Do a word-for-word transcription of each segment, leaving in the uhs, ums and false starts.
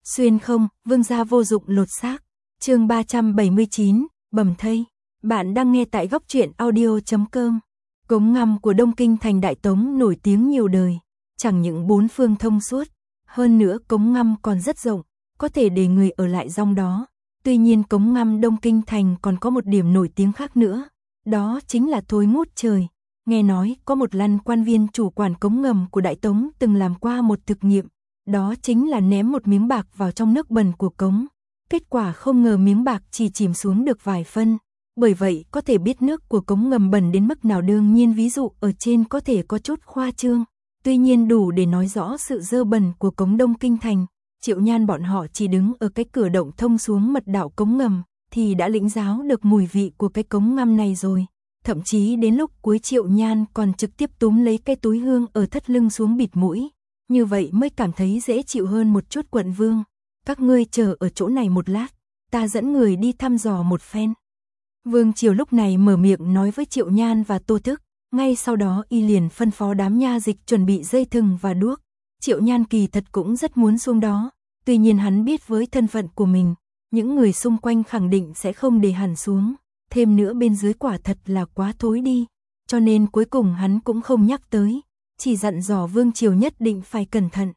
Xuyên không, vương gia vô dụng lột xác. Chương ba trăm bảy mươi chín, bầm thây. Bạn đang nghe tại góc truyện audio chấm com. Cống ngầm của Đông Kinh thành Đại Tống nổi tiếng nhiều đời, chẳng những bốn phương thông suốt, hơn nữa cống ngầm còn rất rộng, có thể để người ở lại trong đó. Tuy nhiên cống ngầm Đông Kinh thành còn có một điểm nổi tiếng khác nữa, đó chính là thối ngút trời. Nghe nói có một lần quan viên chủ quản cống ngầm của Đại Tống từng làm qua một thực nghiệm, đó chính là ném một miếng bạc vào trong nước bẩn của cống. Kết quả không ngờ miếng bạc chỉ chìm xuống được vài phân. Bởi vậy có thể biết nước của cống ngầm bẩn đến mức nào. Đương nhiên ví dụ ở trên có thể có chút khoa trương, tuy nhiên đủ để nói rõ sự dơ bẩn của cống Đông Kinh thành. Triệu Nhan bọn họ chỉ đứng ở cái cửa động thông xuống mật đạo cống ngầm thì đã lĩnh giáo được mùi vị của cái cống ngầm này rồi. Thậm chí đến lúc cuối Triệu Nhan còn trực tiếp túm lấy cái túi hương ở thắt lưng xuống bịt mũi, như vậy mới cảm thấy dễ chịu hơn một chút. Quận vương, các ngươi chờ ở chỗ này một lát, ta dẫn người đi thăm dò một phen. Vương Triều lúc này mở miệng nói với Triệu Nhan và Tô Thức, ngay sau đó y liền phân phó đám nha dịch chuẩn bị dây thừng và đuốc. Triệu Nhan kỳ thật cũng rất muốn xuống đó, tuy nhiên hắn biết với thân phận của mình, những người xung quanh khẳng định sẽ không để hắn xuống, thêm nữa bên dưới quả thật là quá thối đi, cho nên cuối cùng hắn cũng không nhắc tới, chỉ dặn dò Vương Triều nhất định phải cẩn thận.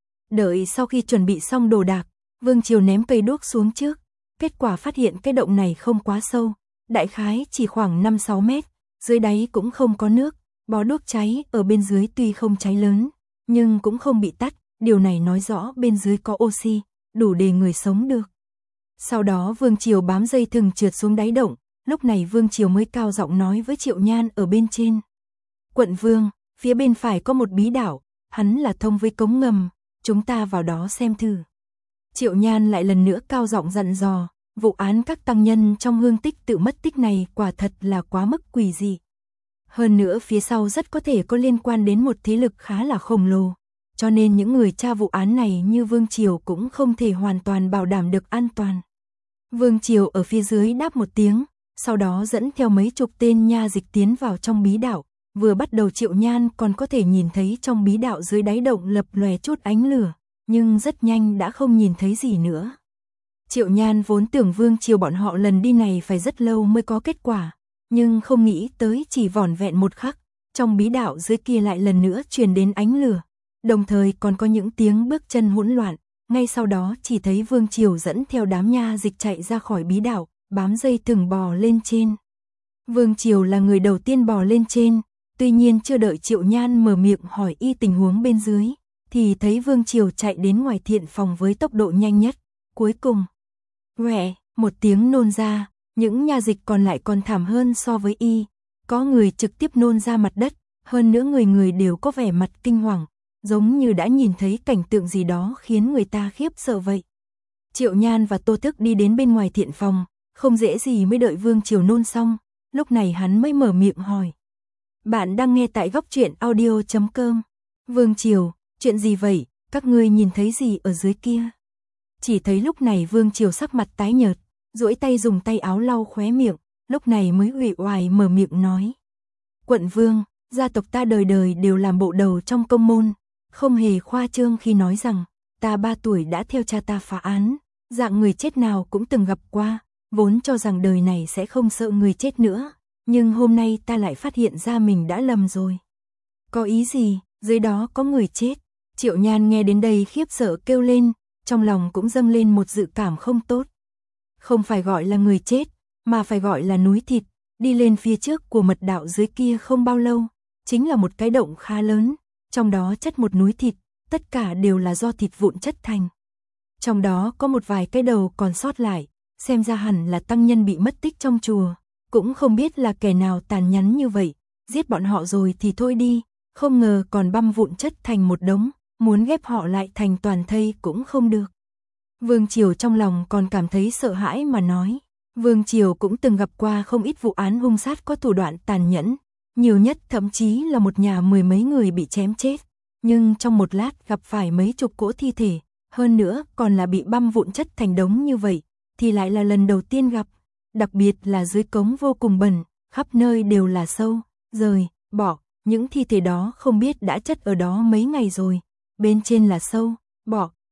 Đợi sau khi chuẩn bị xong đồ đạc, Vương Triều ném cây đuốc xuống trước, kết quả phát hiện cái động này không quá sâu, đại khái chỉ khoảng năm sáu mét, dưới đáy cũng không có nước, bó đuốc cháy ở bên dưới tuy không cháy lớn, nhưng cũng không bị tắt, điều này nói rõ bên dưới có oxy, đủ để người sống được. Sau đó Vương Triều bám dây thừng trượt xuống đáy động, lúc này Vương Triều mới cao giọng nói với Triệu Nhan ở bên trên. Quận vương, phía bên phải có một bí đảo, hắn là thông với cống ngầm, chúng ta vào đó xem thử. Triệu Nhan lại lần nữa cao giọng dặn dò, vụ án các tăng nhân trong hương tích tự mất tích này quả thật là quá mức quỷ dị. Hơn nữa phía sau rất có thể có liên quan đến một thế lực khá là khổng lồ, cho nên những người tra vụ án này như Vương Triều cũng không thể hoàn toàn bảo đảm được an toàn. Vương Triều ở phía dưới đáp một tiếng, sau đó dẫn theo mấy chục tên nha dịch tiến vào trong bí đảo. Vừa bắt đầu Triệu Nhan còn có thể nhìn thấy trong bí đạo dưới đáy động lập lòe chút ánh lửa, nhưng rất nhanh đã không nhìn thấy gì nữa. Triệu Nhan vốn tưởng Vương Triều bọn họ lần đi này phải rất lâu mới có kết quả, nhưng không nghĩ tới chỉ vỏn vẹn một khắc, trong bí đạo dưới kia lại lần nữa truyền đến ánh lửa, đồng thời còn có những tiếng bước chân hỗn loạn, ngay sau đó chỉ thấy Vương Triều dẫn theo đám nha dịch chạy ra khỏi bí đạo, bám dây thừng bò lên trên. Vương Triều là người đầu tiên bò lên trên. Tuy nhiên chưa đợi Triệu Nhan mở miệng hỏi y tình huống bên dưới, thì thấy Vương Triều chạy đến ngoài thiện phòng với tốc độ nhanh nhất. Cuối cùng, quẹ, một tiếng nôn ra, những nha dịch còn lại còn thảm hơn so với y. Có người trực tiếp nôn ra mặt đất, hơn nữa người người đều có vẻ mặt kinh hoàng, giống như đã nhìn thấy cảnh tượng gì đó khiến người ta khiếp sợ vậy. Triệu Nhan và Tô Thức đi đến bên ngoài thiện phòng, không dễ gì mới đợi Vương Triều nôn xong, lúc này hắn mới mở miệng hỏi. Bạn đang nghe tại góc truyện audio chấm com. Vương Triều, chuyện gì vậy, các ngươi nhìn thấy gì ở dưới kia? Chỉ thấy lúc này Vương Triều sắc mặt tái nhợt, duỗi tay dùng tay áo lau khóe miệng, lúc này mới uể oải mở miệng nói. Quận vương, gia tộc ta đời đời đều làm bộ đầu trong công môn, không hề khoa trương khi nói rằng, ta ba tuổi đã theo cha ta phá án, dạng người chết nào cũng từng gặp qua, vốn cho rằng đời này sẽ không sợ người chết nữa. Nhưng hôm nay ta lại phát hiện ra mình đã lầm rồi. Có ý gì, dưới đó có người chết. Triệu Nhan nghe đến đây khiếp sợ kêu lên, trong lòng cũng dâng lên một dự cảm không tốt. Không phải gọi là người chết, mà phải gọi là núi thịt. Đi lên phía trước của mật đạo dưới kia không bao lâu, chính là một cái động khá lớn, trong đó chất một núi thịt, tất cả đều là do thịt vụn chất thành. Trong đó có một vài cái đầu còn sót lại, xem ra hẳn là tăng nhân bị mất tích trong chùa. Cũng không biết là kẻ nào tàn nhẫn như vậy, giết bọn họ rồi thì thôi đi, không ngờ còn băm vụn chất thành một đống, muốn ghép họ lại thành toàn thây cũng không được. Vương Triều trong lòng còn cảm thấy sợ hãi mà nói, Vương Triều cũng từng gặp qua không ít vụ án hung sát có thủ đoạn tàn nhẫn, nhiều nhất thậm chí là một nhà mười mấy người bị chém chết, nhưng trong một lát gặp phải mấy chục cỗ thi thể, hơn nữa còn là bị băm vụn chất thành đống như vậy, thì lại là lần đầu tiên gặp. Đặc biệt là dưới cống vô cùng bẩn, khắp nơi đều là sâu, rời, bọ, những thi thể đó không biết đã chất ở đó mấy ngày rồi, bên trên là sâu, bọ, chuột,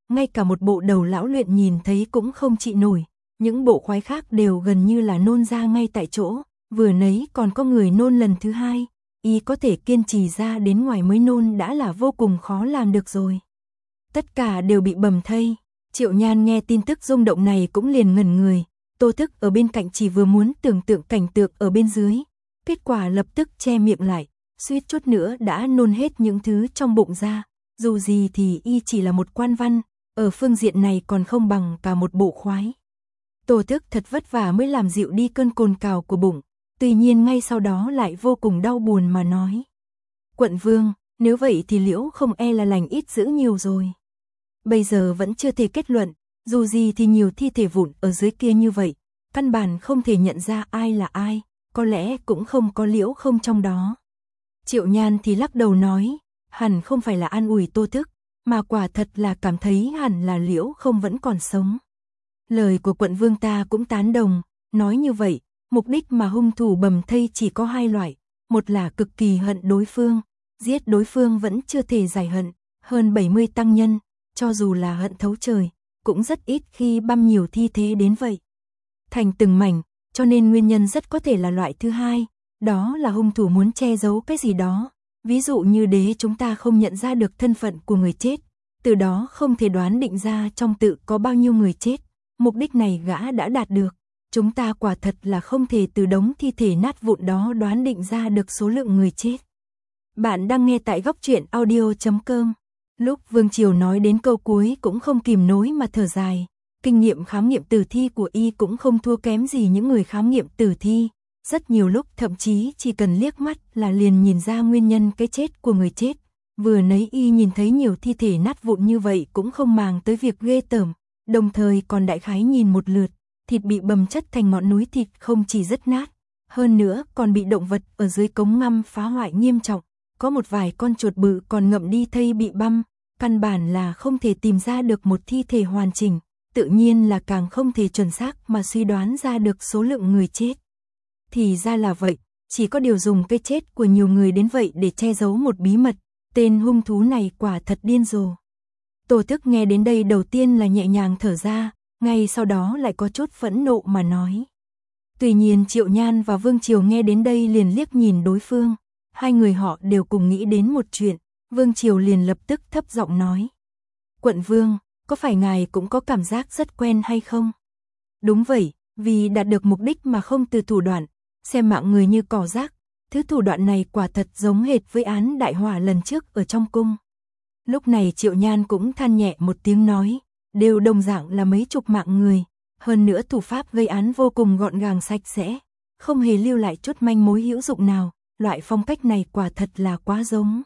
ngay cả một bộ đầu lão luyện nhìn thấy cũng không chịu nổi, những bộ khoái khác đều gần như là nôn ra ngay tại chỗ, vừa nấy còn có người nôn lần thứ hai, y có thể kiên trì ra đến ngoài mới nôn đã là vô cùng khó làm được rồi. Tất cả đều bị bầm thây. Triệu Nhan nghe tin tức rung động này cũng liền ngẩn người, Tô Thức ở bên cạnh chỉ vừa muốn tưởng tượng cảnh tượng ở bên dưới, kết quả lập tức che miệng lại, suýt chút nữa đã nôn hết những thứ trong bụng ra, dù gì thì y chỉ là một quan văn, ở phương diện này còn không bằng cả một bộ khoái. Tô Thức thật vất vả mới làm dịu đi cơn cồn cào của bụng, tuy nhiên ngay sau đó lại vô cùng đau buồn mà nói. Quận vương, nếu vậy thì Liễu không e là lành ít dữ nhiều rồi. Bây giờ vẫn chưa thể kết luận, dù gì thì nhiều thi thể vụn ở dưới kia như vậy, căn bản không thể nhận ra ai là ai, có lẽ cũng không có Liễu không trong đó. Triệu Nhan thì lắc đầu nói, hẳn không phải là an ủi Tô Thức, mà quả thật là cảm thấy hẳn là Liễu không vẫn còn sống. Lời của quận vương ta cũng tán đồng, nói như vậy, mục đích mà hung thủ bầm thây chỉ có hai loại, một là cực kỳ hận đối phương, giết đối phương vẫn chưa thể giải hận, hơn bảy mươi tăng nhân, cho dù là hận thấu trời, cũng rất ít khi băm nhiều thi thế đến vậy. Thành từng mảnh, cho nên nguyên nhân rất có thể là loại thứ hai, đó là hung thủ muốn che giấu cái gì đó, ví dụ như đế chúng ta không nhận ra được thân phận của người chết, từ đó không thể đoán định ra trong tự có bao nhiêu người chết, mục đích này gã đã đạt được. Chúng ta quả thật là không thể từ đống thi thể nát vụn đó đoán định ra được số lượng người chết. Bạn đang nghe tại góc truyện audio chấm com. Lúc Vương Triều nói đến câu cuối cũng không kìm nổi mà thở dài. Kinh nghiệm khám nghiệm tử thi của y cũng không thua kém gì những người khám nghiệm tử thi. Rất nhiều lúc thậm chí chỉ cần liếc mắt là liền nhìn ra nguyên nhân cái chết của người chết. Vừa nấy y nhìn thấy nhiều thi thể nát vụn như vậy cũng không màng tới việc ghê tởm. Đồng thời còn đại khái nhìn một lượt. Thịt bị bầm chất thành ngọn núi thịt không chỉ rất nát, hơn nữa còn bị động vật ở dưới cống ngâm phá hoại nghiêm trọng, có một vài con chuột bự còn ngậm đi thây bị băm, căn bản là không thể tìm ra được một thi thể hoàn chỉnh, tự nhiên là càng không thể chuẩn xác mà suy đoán ra được số lượng người chết. Thì ra là vậy, chỉ có điều dùng cái chết của nhiều người đến vậy để che giấu một bí mật, tên hung thú này quả thật điên rồ. Tô Thức nghe đến đây đầu tiên là nhẹ nhàng thở ra, ngay sau đó lại có chút phẫn nộ mà nói. Tuy nhiên Triệu Nhan và Vương Triều nghe đến đây liền liếc nhìn đối phương, hai người họ đều cùng nghĩ đến một chuyện, Vương Triều liền lập tức thấp giọng nói. Quận vương, có phải ngài cũng có cảm giác rất quen hay không? Đúng vậy, vì đạt được mục đích mà không từ thủ đoạn, xem mạng người như cỏ rác, thứ thủ đoạn này quả thật giống hệt với án đại hỏa lần trước ở trong cung. Lúc này Triệu Nhan cũng than nhẹ một tiếng nói. Đều đồng dạng là mấy chục mạng người, hơn nữa thủ pháp gây án vô cùng gọn gàng sạch sẽ, không hề lưu lại chút manh mối hữu dụng nào, loại phong cách này quả thật là quá giống.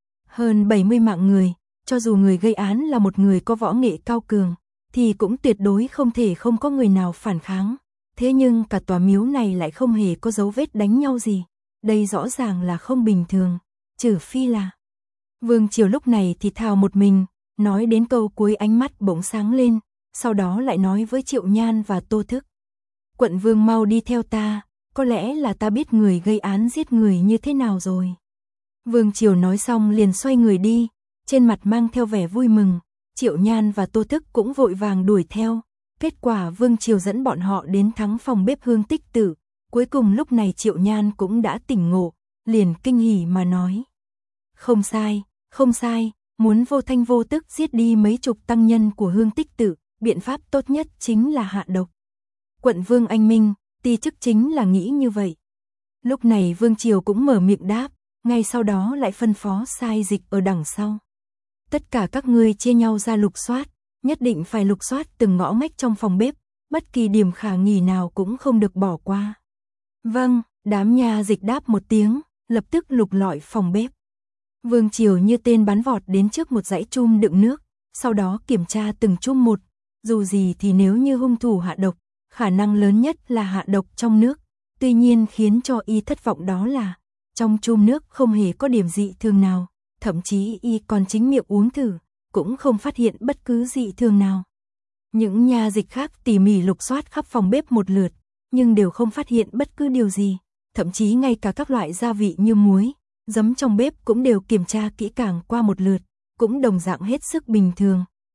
Hơn bảy mươi mạng người, cho dù người gây án là một người có võ nghệ cao cường, thì cũng tuyệt đối không thể không có người nào phản kháng, thế nhưng cả tòa miếu này lại không hề có dấu vết đánh nhau gì, đây rõ ràng là không bình thường, trừ phi là... Vương Triều lúc này thì thào một mình, nói đến câu cuối ánh mắt bỗng sáng lên, sau đó lại nói với Triệu Nhan và Tô Thức. Quận vương mau đi theo ta, có lẽ là ta biết người gây án giết người như thế nào rồi. Vương Triều nói xong liền xoay người đi, trên mặt mang theo vẻ vui mừng, Triệu Nhan và Tô Thức cũng vội vàng đuổi theo. Kết quả Vương Triều dẫn bọn họ đến thắng phòng bếp Hương Tích Tử, cuối cùng lúc này Triệu Nhan cũng đã tỉnh ngộ, liền kinh hỉ mà nói. Không sai, không sai. Muốn vô thanh vô tức giết đi mấy chục tăng nhân của Hương Tích Tử, biện pháp tốt nhất chính là hạ độc. Quận vương anh minh, ti chức chính là nghĩ như vậy. Lúc này Vương Triều cũng mở miệng đáp, ngay sau đó lại phân phó sai dịch ở đằng sau. Tất cả các ngươi chia nhau ra lục soát, nhất định phải lục soát từng ngõ ngách trong phòng bếp, bất kỳ điểm khả nghi nào cũng không được bỏ qua. Vâng, đám nha dịch đáp một tiếng, lập tức lục lọi phòng bếp. Vương Triều như tên bắn vọt đến trước một dãy chum đựng nước, sau đó kiểm tra từng chum một, dù gì thì nếu như hung thủ hạ độc, khả năng lớn nhất là hạ độc trong nước, tuy nhiên khiến cho y thất vọng đó là, trong chum nước không hề có điểm dị thường nào, thậm chí y còn chính miệng uống thử, cũng không phát hiện bất cứ dị thường nào. Những nha dịch khác tỉ mỉ lục soát khắp phòng bếp một lượt, nhưng đều không phát hiện bất cứ điều gì, thậm chí ngay cả các loại gia vị như muối, giấm trong bếp cũng đều kiểm tra kỹ càng qua một lượt, cũng đồng dạng hết sức bình thường,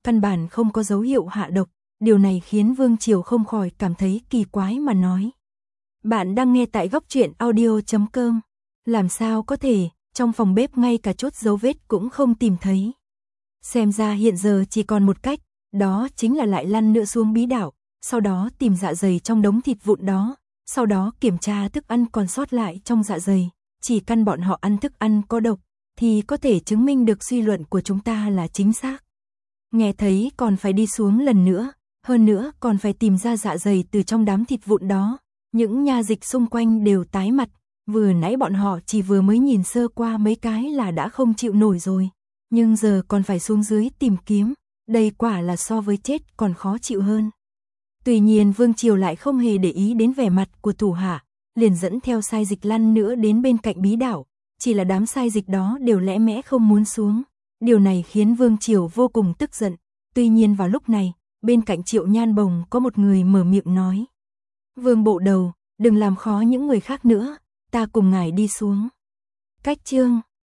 căn bản không có dấu hiệu hạ độc, điều này khiến Vương Triều không khỏi cảm thấy kỳ quái mà nói. Bạn đang nghe tại góc truyện audio chấm com. Làm sao có thể, trong phòng bếp ngay cả chút dấu vết cũng không tìm thấy. Xem ra hiện giờ chỉ còn một cách, đó chính là lại lăn nữa xuống bí đảo, sau đó tìm dạ dày trong đống thịt vụn đó, sau đó kiểm tra thức ăn còn sót lại trong dạ dày, chỉ căn bọn họ ăn thức ăn có độc, thì có thể chứng minh được suy luận của chúng ta là chính xác. Nghe thấy còn phải đi xuống lần nữa, hơn nữa còn phải tìm ra dạ dày từ trong đám thịt vụn đó, những nha dịch xung quanh đều tái mặt, vừa nãy bọn họ chỉ vừa mới nhìn sơ qua mấy cái là đã không chịu nổi rồi, nhưng giờ còn phải xuống dưới tìm kiếm, đây quả là so với chết còn khó chịu hơn. Tuy nhiên Vương Triều lại không hề để ý đến vẻ mặt của thủ hạ, liền dẫn theo sai dịch lăn nữa đến bên cạnh bí đảo, chỉ là đám sai dịch đó đều lẽ mẽ không muốn xuống. Điều này khiến Vương Triều vô cùng tức giận, tuy nhiên vào lúc này, bên cạnh Triệu Nhan Bồng có một người mở miệng nói. Vương bộ đầu, đừng làm khó những người khác nữa, ta cùng ngài đi xuống. Cách chương